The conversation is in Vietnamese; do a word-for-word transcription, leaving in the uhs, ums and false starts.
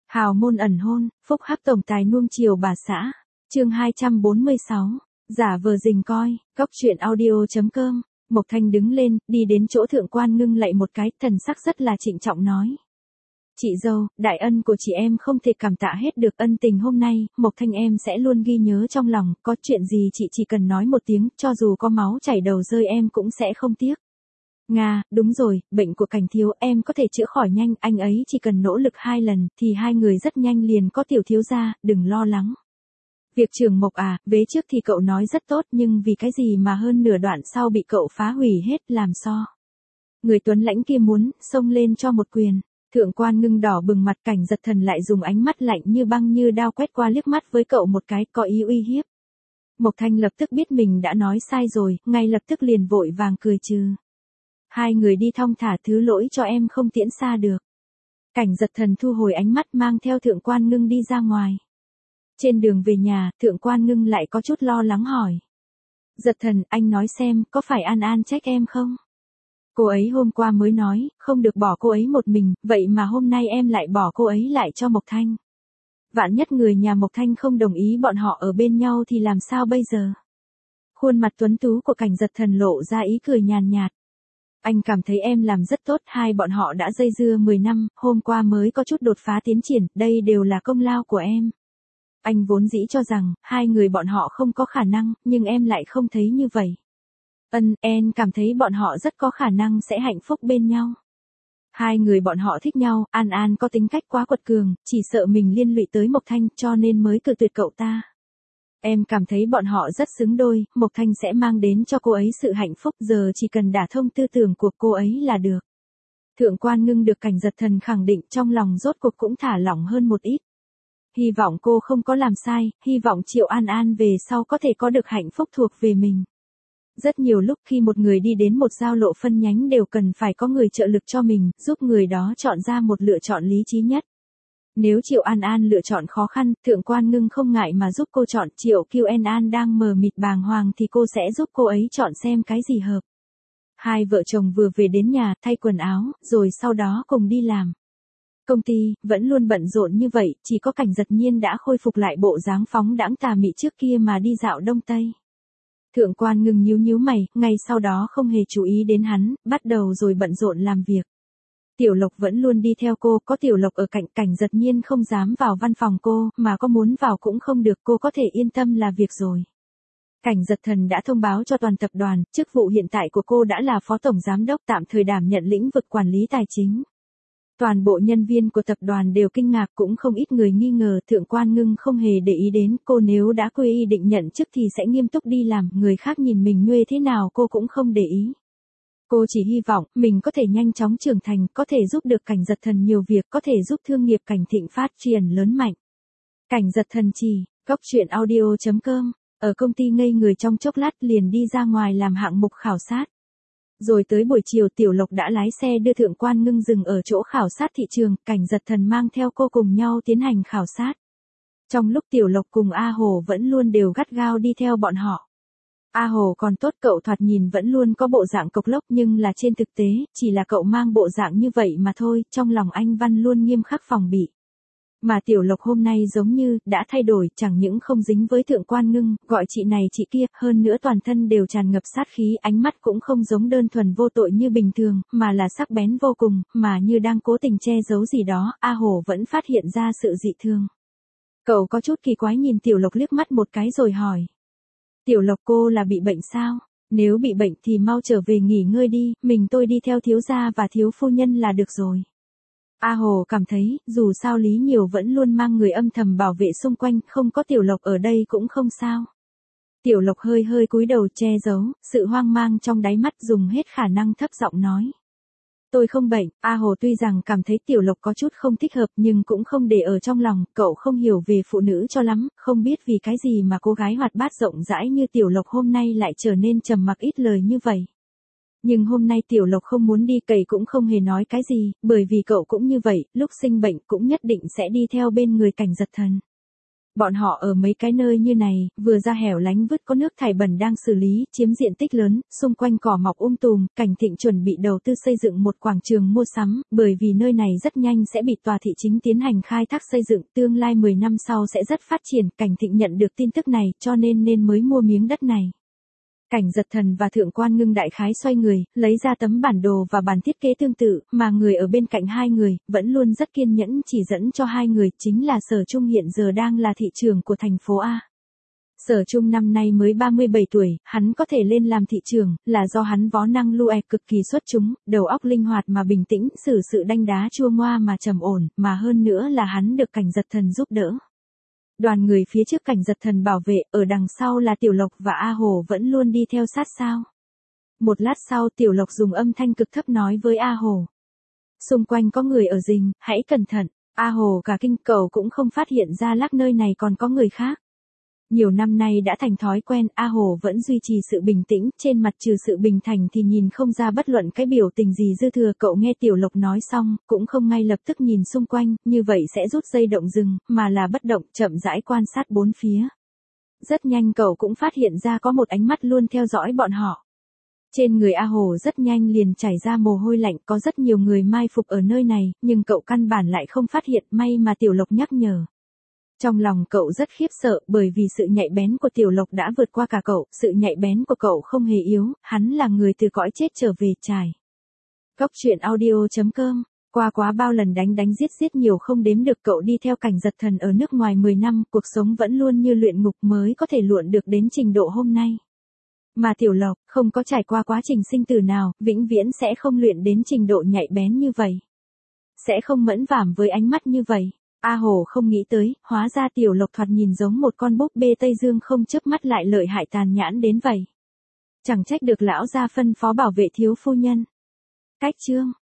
Hào môn ẩn hôn, phúc hắc tổng tài nuông chiều bà xã. Chương hai trăm bốn mươi sáu. Giả vờ rình coi, góc truyện audio.com. Mộc Thanh đứng lên, đi đến chỗ thượng quan ngưng lạy một cái, thần sắc rất là trịnh trọng nói. Chị dâu, đại ân của chị em không thể cảm tạ hết được, ân tình hôm nay, Mộc Thanh em sẽ luôn ghi nhớ trong lòng, có chuyện gì chị chỉ cần nói một tiếng, cho dù có máu chảy đầu rơi em cũng sẽ không tiếc. Nga, đúng rồi, bệnh của Cảnh thiếu em có thể chữa khỏi nhanh, anh ấy chỉ cần nỗ lực hai lần, thì hai người rất nhanh liền có tiểu thiếu gia, đừng lo lắng. Việc trưởng Mộc à, vế trước thì cậu nói rất tốt nhưng vì cái gì mà hơn nửa đoạn sau bị cậu phá hủy hết, làm sao? Người tuấn lãnh kia muốn, xông lên cho một quyền. Thượng quan ngưng đỏ bừng mặt, Cảnh Giật Thần lại dùng ánh mắt lạnh như băng như đao quét qua liếc mắt với cậu một cái, có ý uy hiếp. Mộc Thanh lập tức biết mình đã nói sai rồi, ngay lập tức liền vội vàng cười trừ. Hai người đi thong thả, thứ lỗi cho em không tiễn xa được. Cảnh Giật Thần thu hồi ánh mắt mang theo thượng quan ngưng đi ra ngoài. Trên đường về nhà, thượng quan ngưng lại có chút lo lắng hỏi. Giật Thần, anh nói xem, có phải An An trách em không? Cô ấy hôm qua mới nói, không được bỏ cô ấy một mình, vậy mà hôm nay em lại bỏ cô ấy lại cho Mộc Thanh. Vạn nhất người nhà Mộc Thanh không đồng ý bọn họ ở bên nhau thì làm sao bây giờ? Khuôn mặt tuấn tú của Cảnh Giật Thần lộ ra ý cười nhàn nhạt. Anh cảm thấy em làm rất tốt, hai bọn họ đã dây dưa mười năm, hôm qua mới có chút đột phá tiến triển, đây đều là công lao của em. Anh vốn dĩ cho rằng, hai người bọn họ không có khả năng, nhưng em lại không thấy như vậy. Ân, em cảm thấy bọn họ rất có khả năng sẽ hạnh phúc bên nhau. Hai người bọn họ thích nhau, An An có tính cách quá quật cường, chỉ sợ mình liên lụy tới Mộc Thanh cho nên mới cự tuyệt cậu ta. Em cảm thấy bọn họ rất xứng đôi, Mộc Thanh sẽ mang đến cho cô ấy sự hạnh phúc, giờ chỉ cần đả thông tư tưởng của cô ấy là được. Thượng quan ngưng được Cảnh Giật Thần khẳng định, trong lòng rốt cuộc cũng thả lỏng hơn một ít. Hy vọng cô không có làm sai, hy vọng Triệu An An về sau có thể có được hạnh phúc thuộc về mình. Rất nhiều lúc khi một người đi đến một giao lộ phân nhánh đều cần phải có người trợ lực cho mình, giúp người đó chọn ra một lựa chọn lý trí nhất. Nếu Triệu An An lựa chọn khó khăn, thượng quan ngưng không ngại mà giúp cô chọn. Triệu Kiêu An An đang mờ mịt bàng hoàng thì cô sẽ giúp cô ấy chọn xem cái gì hợp. Hai vợ chồng vừa về đến nhà, thay quần áo, rồi sau đó cùng đi làm. Công ty, vẫn luôn bận rộn như vậy, chỉ có Cảnh Giật Nhiên đã khôi phục lại bộ dáng phóng đãng tà mị trước kia mà đi dạo Đông Tây. Thượng quan ngưng nhíu nhíu mày, ngay sau đó không hề chú ý đến hắn, bắt đầu rồi bận rộn làm việc. Tiểu Lộc vẫn luôn đi theo cô, có Tiểu Lộc ở cạnh, Cảnh Giật Nhiên không dám vào văn phòng cô, mà có muốn vào cũng không được, cô có thể yên tâm là việc rồi. Cảnh Giật Thần đã thông báo cho toàn tập đoàn, chức vụ hiện tại của cô đã là phó tổng giám đốc, tạm thời đảm nhận lĩnh vực quản lý tài chính. Toàn bộ nhân viên của tập đoàn đều kinh ngạc, cũng không ít người nghi ngờ, thượng quan ngưng không hề để ý đến, cô nếu đã quy y định nhận chức thì sẽ nghiêm túc đi làm, người khác nhìn mình nhuê thế nào cô cũng không để ý. Cô chỉ hy vọng, mình có thể nhanh chóng trưởng thành, có thể giúp được Cảnh Giật Thần nhiều việc, có thể giúp thương nghiệp Cảnh Thịnh phát triển lớn mạnh. Cảnh Giật Thần chỉ, góc truyện audio.com, ở công ty ngây người trong chốc lát liền đi ra ngoài làm hạng mục khảo sát. Rồi tới buổi chiều Tiểu Lộc đã lái xe đưa thượng quan ngưng dừng ở chỗ khảo sát thị trường, Cảnh Giật Thần mang theo cô cùng nhau tiến hành khảo sát. Trong lúc Tiểu Lộc cùng A Hồ vẫn luôn đều gắt gao đi theo bọn họ. A Hồ còn tốt, cậu thoạt nhìn vẫn luôn có bộ dạng cộc lốc nhưng là trên thực tế, chỉ là cậu mang bộ dạng như vậy mà thôi, trong lòng anh Văn luôn nghiêm khắc phòng bị. Mà Tiểu Lộc hôm nay giống như, đã thay đổi, chẳng những không dính với thượng quan ngưng, gọi chị này chị kia, hơn nữa toàn thân đều tràn ngập sát khí, ánh mắt cũng không giống đơn thuần vô tội như bình thường, mà là sắc bén vô cùng, mà như đang cố tình che giấu gì đó, A Hồ vẫn phát hiện ra sự dị thường. Cậu có chút kỳ quái nhìn Tiểu Lộc liếc mắt một cái rồi hỏi. Tiểu Lộc, cô là bị bệnh sao? Nếu bị bệnh thì mau trở về nghỉ ngơi đi, mình tôi đi theo thiếu gia và thiếu phu nhân là được rồi. A Hồ cảm thấy, dù sao Lý Nhiều vẫn luôn mang người âm thầm bảo vệ xung quanh, không có Tiểu Lộc ở đây cũng không sao. Tiểu Lộc hơi hơi cúi đầu che giấu, sự hoang mang trong đáy mắt, dùng hết khả năng thấp giọng nói. Tôi không bệnh. A Hồ tuy rằng cảm thấy Tiểu Lộc có chút không thích hợp nhưng cũng không để ở trong lòng, cậu không hiểu về phụ nữ cho lắm, không biết vì cái gì mà cô gái hoạt bát rộng rãi như Tiểu Lộc hôm nay lại trở nên trầm mặc ít lời như vậy. Nhưng hôm nay Tiểu Lộc không muốn đi, cậy cũng không hề nói cái gì, bởi vì cậu cũng như vậy, lúc sinh bệnh cũng nhất định sẽ đi theo bên người Cảnh Giật Thần. Bọn họ ở mấy cái nơi như này, vừa ra hẻo lánh vứt có nước thải bẩn đang xử lý, chiếm diện tích lớn, xung quanh cỏ mọc um tùm, Cảnh Thịnh chuẩn bị đầu tư xây dựng một quảng trường mua sắm, bởi vì nơi này rất nhanh sẽ bị tòa thị chính tiến hành khai thác xây dựng, tương lai mười năm sau sẽ rất phát triển, Cảnh Thịnh nhận được tin tức này, cho nên nên mới mua miếng đất này. Cảnh Giật Thần và Thượng Quan Ngưng đại khái xoay người, lấy ra tấm bản đồ và bản thiết kế tương tự, mà người ở bên cạnh hai người, vẫn luôn rất kiên nhẫn chỉ dẫn cho hai người, chính là Sở Trung hiện giờ đang là thị trưởng của thành phố A. Sở Trung năm nay mới ba mươi bảy tuổi, hắn có thể lên làm thị trưởng, là do hắn võ năng lưu ẹ cực kỳ xuất chúng, đầu óc linh hoạt mà bình tĩnh, xử sự đanh đá chua ngoa mà trầm ổn, mà hơn nữa là hắn được Cảnh Giật Thần giúp đỡ. Đoàn người phía trước Cảnh Giật Thần bảo vệ, ở đằng sau là Tiểu Lộc và A Hồ vẫn luôn đi theo sát sao. Một lát sau Tiểu Lộc dùng âm thanh cực thấp nói với A Hồ. Xung quanh có người ở rình, hãy cẩn thận. A Hồ cả kinh, cậu cũng không phát hiện ra lác nơi này còn có người khác. Nhiều năm nay đã thành thói quen, A Hồ vẫn duy trì sự bình tĩnh, trên mặt trừ sự bình thản thì nhìn không ra bất luận cái biểu tình gì dư thừa. Cậu nghe Tiểu Lộc nói xong, cũng không ngay lập tức nhìn xung quanh, như vậy sẽ rút dây động rừng, mà là bất động, chậm rãi quan sát bốn phía. Rất nhanh cậu cũng phát hiện ra có một ánh mắt luôn theo dõi bọn họ. Trên người A Hồ rất nhanh liền chảy ra mồ hôi lạnh, có rất nhiều người mai phục ở nơi này, nhưng cậu căn bản lại không phát hiện, may mà Tiểu Lộc nhắc nhở. Trong lòng cậu rất khiếp sợ, bởi vì sự nhạy bén của Tiểu Lộc đã vượt qua cả cậu, sự nhạy bén của cậu không hề yếu, hắn là người từ cõi chết trở về trải. Cốc truyện audio chấm com, qua quá bao lần đánh đánh giết giết nhiều không đếm được, cậu đi theo Cảnh Giật Thần ở nước ngoài mười năm, cuộc sống vẫn luôn như luyện ngục mới có thể luyện được đến trình độ hôm nay. Mà Tiểu Lộc, không có trải qua quá trình sinh tử nào, vĩnh viễn sẽ không luyện đến trình độ nhạy bén như vậy. Sẽ không mẫn vảm với ánh mắt như vậy. A Hồ không nghĩ tới, hóa ra Tiểu Lộc thoạt nhìn giống một con búp bê Tây Dương không chớp mắt lại lợi hại tàn nhẫn đến vậy. Chẳng trách được lão gia phân phó bảo vệ thiếu phu nhân. Cách chương